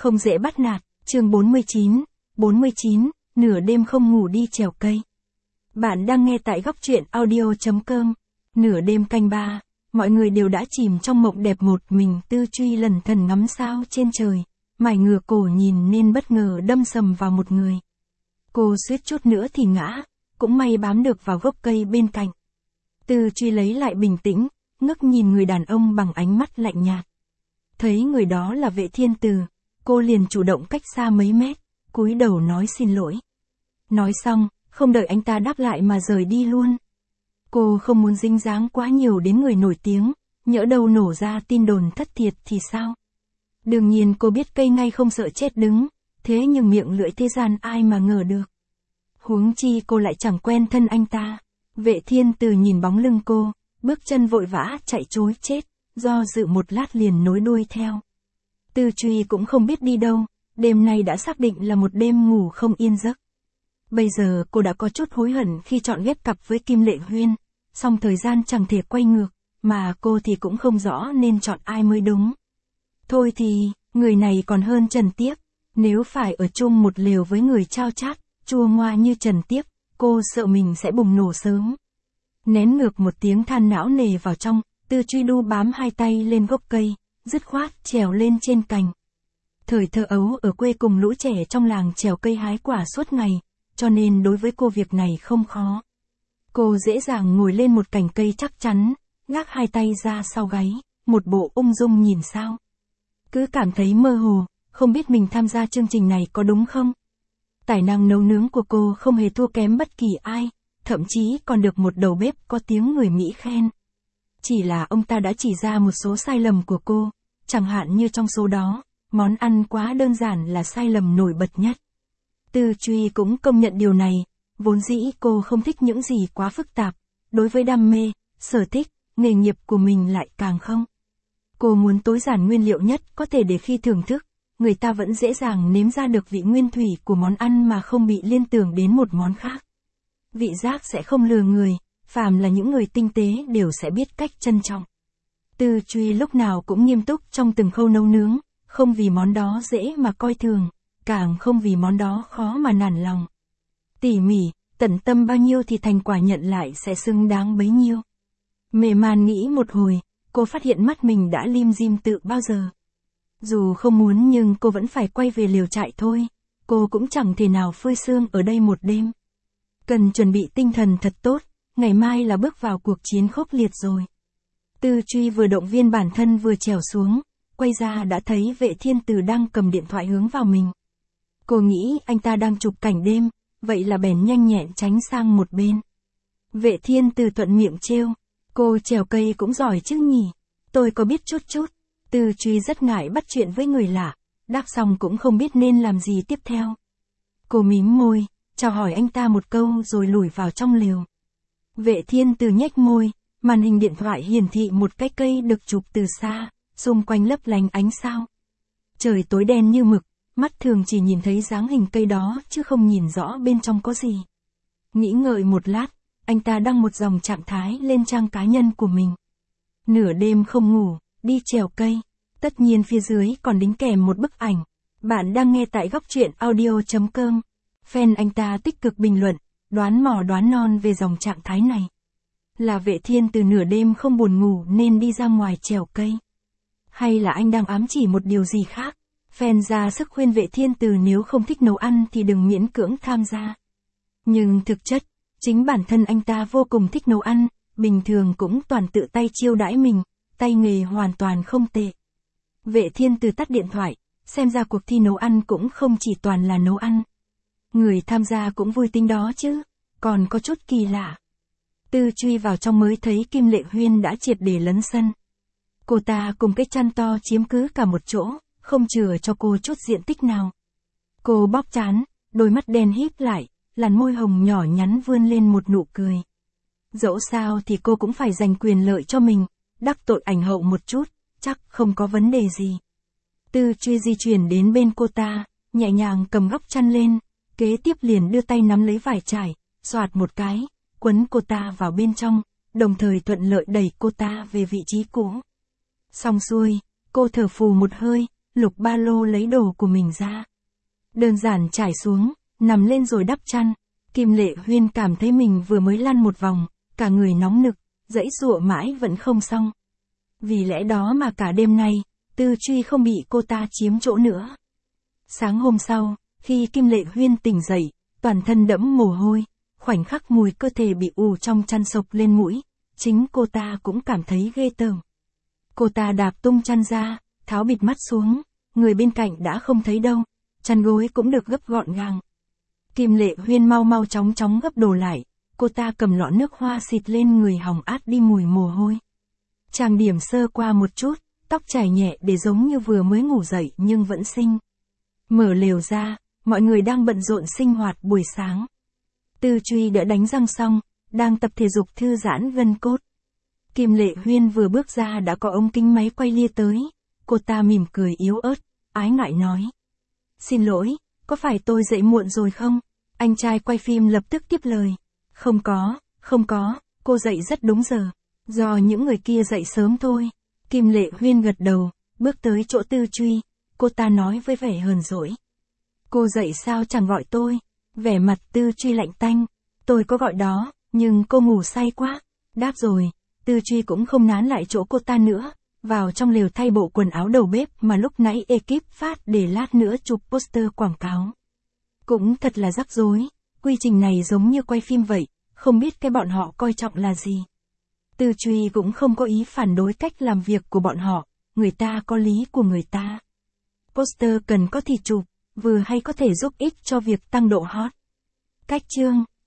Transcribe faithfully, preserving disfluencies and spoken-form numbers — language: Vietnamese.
không dễ bắt nạt, chương bốn mươi chín, bốn mươi chín, nửa đêm không ngủ đi trèo cây. Bạn đang nghe tại góc truyện audio.com, nửa đêm canh ba, mọi người đều đã chìm trong mộng đẹp một mình Tư Truy lần thần ngắm sao trên trời, mải ngửa cổ nhìn nên bất ngờ đâm sầm vào một người. Cô suýt chút nữa thì ngã, cũng may bám được vào gốc cây bên cạnh. Tư Truy lấy lại bình tĩnh, ngước nhìn người đàn ông bằng ánh mắt lạnh nhạt. Thấy người đó là Vệ Thiên Từ, cô liền chủ động cách xa mấy mét, cúi đầu nói xin lỗi. Nói xong, không đợi anh ta đáp lại mà rời đi luôn. Cô không muốn dính dáng quá nhiều đến người nổi tiếng, nhỡ đâu nổ ra tin đồn thất thiệt thì sao? Đương nhiên cô biết cây ngay không sợ chết đứng, thế nhưng miệng lưỡi thế gian ai mà ngờ được. Huống chi cô lại chẳng quen thân anh ta. Vệ Thiên Từ nhìn bóng lưng cô, bước chân vội vã chạy trối chết, do dự một lát liền nối đuôi theo. Tư Truy cũng không biết đi đâu, đêm nay đã xác định là một đêm ngủ không yên giấc. Bây giờ cô đã có chút hối hận khi chọn ghép cặp với Kim Lệ Huyên, song thời gian chẳng thể quay ngược, mà cô thì cũng không rõ nên chọn ai mới đúng. Thôi thì, người này còn hơn Trần Tiếp, nếu phải ở chung một lều với người chao chát, chua ngoa như Trần Tiếp, cô sợ mình sẽ bùng nổ sớm. Nén ngược một tiếng than não nề vào trong, Tư Truy đu bám hai tay lên gốc cây, dứt khoát trèo lên trên cành. Thời thơ ấu ở quê cùng lũ trẻ trong làng trèo cây hái quả suốt ngày, cho nên đối với cô việc này không khó. Cô dễ dàng ngồi lên một cành cây chắc chắn, gác hai tay ra sau gáy, một bộ ung dung nhìn sao. Cứ cảm thấy mơ hồ, không biết mình tham gia chương trình này có đúng không? Tài năng nấu nướng của cô không hề thua kém bất kỳ ai, thậm chí còn được một đầu bếp có tiếng người Mỹ khen. Chỉ là ông ta đã chỉ ra một số sai lầm của cô, chẳng hạn như trong số đó, món ăn quá đơn giản là sai lầm nổi bật nhất. Tư Truy cũng công nhận điều này, vốn dĩ cô không thích những gì quá phức tạp, đối với đam mê, sở thích, nghề nghiệp của mình lại càng không. Cô muốn tối giản nguyên liệu nhất có thể để khi thưởng thức, người ta vẫn dễ dàng nếm ra được vị nguyên thủy của món ăn mà không bị liên tưởng đến một món khác. Vị giác sẽ không lừa người, phàm là những người tinh tế đều sẽ biết cách trân trọng. Tư Truy lúc nào cũng nghiêm túc trong từng khâu nấu nướng, không vì món đó dễ mà coi thường, càng không vì món đó khó mà nản lòng. Tỉ mỉ, tận tâm bao nhiêu thì thành quả nhận lại sẽ xứng đáng bấy nhiêu. Mề man nghĩ một hồi, cô phát hiện mắt mình đã lim dim tự bao giờ. Dù không muốn nhưng cô vẫn phải quay về lều trại thôi, cô cũng chẳng thể nào phơi sương ở đây một đêm. Cần chuẩn bị tinh thần thật tốt, ngày mai là bước vào cuộc chiến khốc liệt rồi. Tư Truy vừa động viên bản thân vừa trèo xuống, quay ra đã thấy Vệ Thiên Từ đang cầm điện thoại hướng vào mình. Cô nghĩ anh ta đang chụp cảnh đêm, vậy là bèn nhanh nhẹn tránh sang một bên. Vệ Thiên Từ thuận miệng trêu, cô trèo cây cũng giỏi chứ nhỉ, tôi có biết chút chút. Tư Truy rất ngại bắt chuyện với người lạ, đáp xong cũng không biết nên làm gì tiếp theo. Cô mím môi, chào hỏi anh ta một câu rồi lủi vào trong lều. Vệ Thiên Từ nhếch môi, màn hình điện thoại hiển thị một cái cây được chụp từ xa, xung quanh lấp lánh ánh sao. Trời tối đen như mực, mắt thường chỉ nhìn thấy dáng hình cây đó chứ không nhìn rõ bên trong có gì. Nghĩ ngợi một lát, anh ta đăng một dòng trạng thái lên trang cá nhân của mình. Nửa đêm không ngủ, đi trèo cây. Tất nhiên phía dưới còn đính kèm một bức ảnh. Bạn đang nghe tại góc truyện audio.com. Fan anh ta tích cực bình luận, đoán mò đoán non về dòng trạng thái này. Là Vệ Thiên Từ nửa đêm không buồn ngủ nên đi ra ngoài trèo cây. Hay là anh đang ám chỉ một điều gì khác? Fan ra sức khuyên Vệ Thiên Từ nếu không thích nấu ăn thì đừng miễn cưỡng tham gia. Nhưng thực chất, chính bản thân anh ta vô cùng thích nấu ăn, bình thường cũng toàn tự tay chiêu đãi mình, tay nghề hoàn toàn không tệ. Vệ Thiên Từ tắt điện thoại, xem ra cuộc thi nấu ăn cũng không chỉ toàn là nấu ăn. Người tham gia cũng vui tính đó chứ, còn có chút kỳ lạ. Tư Truy vào trong mới thấy Kim Lệ Huyên đã triệt để lấn sân. Cô ta cùng cái chăn to chiếm cứ cả một chỗ, không chừa cho cô chút diện tích nào. Cô bóp trán, đôi mắt đen híp lại, làn môi hồng nhỏ nhắn vươn lên một nụ cười. Dẫu sao thì cô cũng phải giành quyền lợi cho mình, đắc tội ảnh hậu một chút, chắc không có vấn đề gì. Tư Truy di chuyển đến bên cô ta, nhẹ nhàng cầm góc chăn lên, kế tiếp liền đưa tay nắm lấy vải trải, xoạt một cái, quấn cô ta vào bên trong, đồng thời thuận lợi đẩy cô ta về vị trí cũ. Xong xuôi, cô thở phù một hơi, lục ba lô lấy đồ của mình ra. Đơn giản trải xuống, nằm lên rồi đắp chăn. Kim Lệ Huyên cảm thấy mình vừa mới lăn một vòng, cả người nóng nực, giãy giụa mãi vẫn không xong. Vì lẽ đó mà cả đêm nay, Tư Truy không bị cô ta chiếm chỗ nữa. Sáng hôm sau, khi Kim Lệ Huyên tỉnh dậy, toàn thân đẫm mồ hôi, khoảnh khắc mùi cơ thể bị ù trong chăn sộc lên mũi, chính cô ta cũng cảm thấy ghê tởm. Cô ta đạp tung chăn ra, tháo bịt mắt xuống, người bên cạnh đã không thấy đâu, chăn gối cũng được gấp gọn gàng. Kim Lệ Huyên mau mau chóng chóng gấp đồ lại, cô ta cầm lọ nước hoa xịt lên người hòng át đi mùi mồ hôi. Trang điểm sơ qua một chút, tóc chải nhẹ để giống như vừa mới ngủ dậy nhưng vẫn xinh. Mở lều ra, mọi người đang bận rộn sinh hoạt buổi sáng. Tư Truy đã đánh răng xong, đang tập thể dục thư giãn gân cốt. Kim Lệ Huyên vừa bước ra đã có ống kính máy quay lia tới, cô ta mỉm cười yếu ớt, ái ngại nói. Xin lỗi, có phải tôi dậy muộn rồi không? Anh trai quay phim lập tức tiếp lời. Không có, không có, cô dậy rất đúng giờ. Do những người kia dậy sớm thôi. Kim Lệ Huyên gật đầu, bước tới chỗ Tư Truy, cô ta nói với vẻ hờn dỗi. Cô dậy sao chẳng gọi tôi? Vẻ mặt Tư Truy lạnh tanh. Tôi có gọi đó, nhưng cô ngủ say quá. Đáp rồi, Tư Truy cũng không nán lại chỗ cô ta nữa, vào trong lều thay bộ quần áo đầu bếp mà lúc nãy ekip phát để lát nữa chụp poster quảng cáo. Cũng thật là rắc rối, quy trình này giống như quay phim vậy, không biết cái bọn họ coi trọng là gì. Tư Truy cũng không có ý phản đối cách làm việc của bọn họ, người ta có lý của người ta. Poster cần có thì chụp, vừa hay có thể giúp ích cho việc tăng độ hot. Cách chương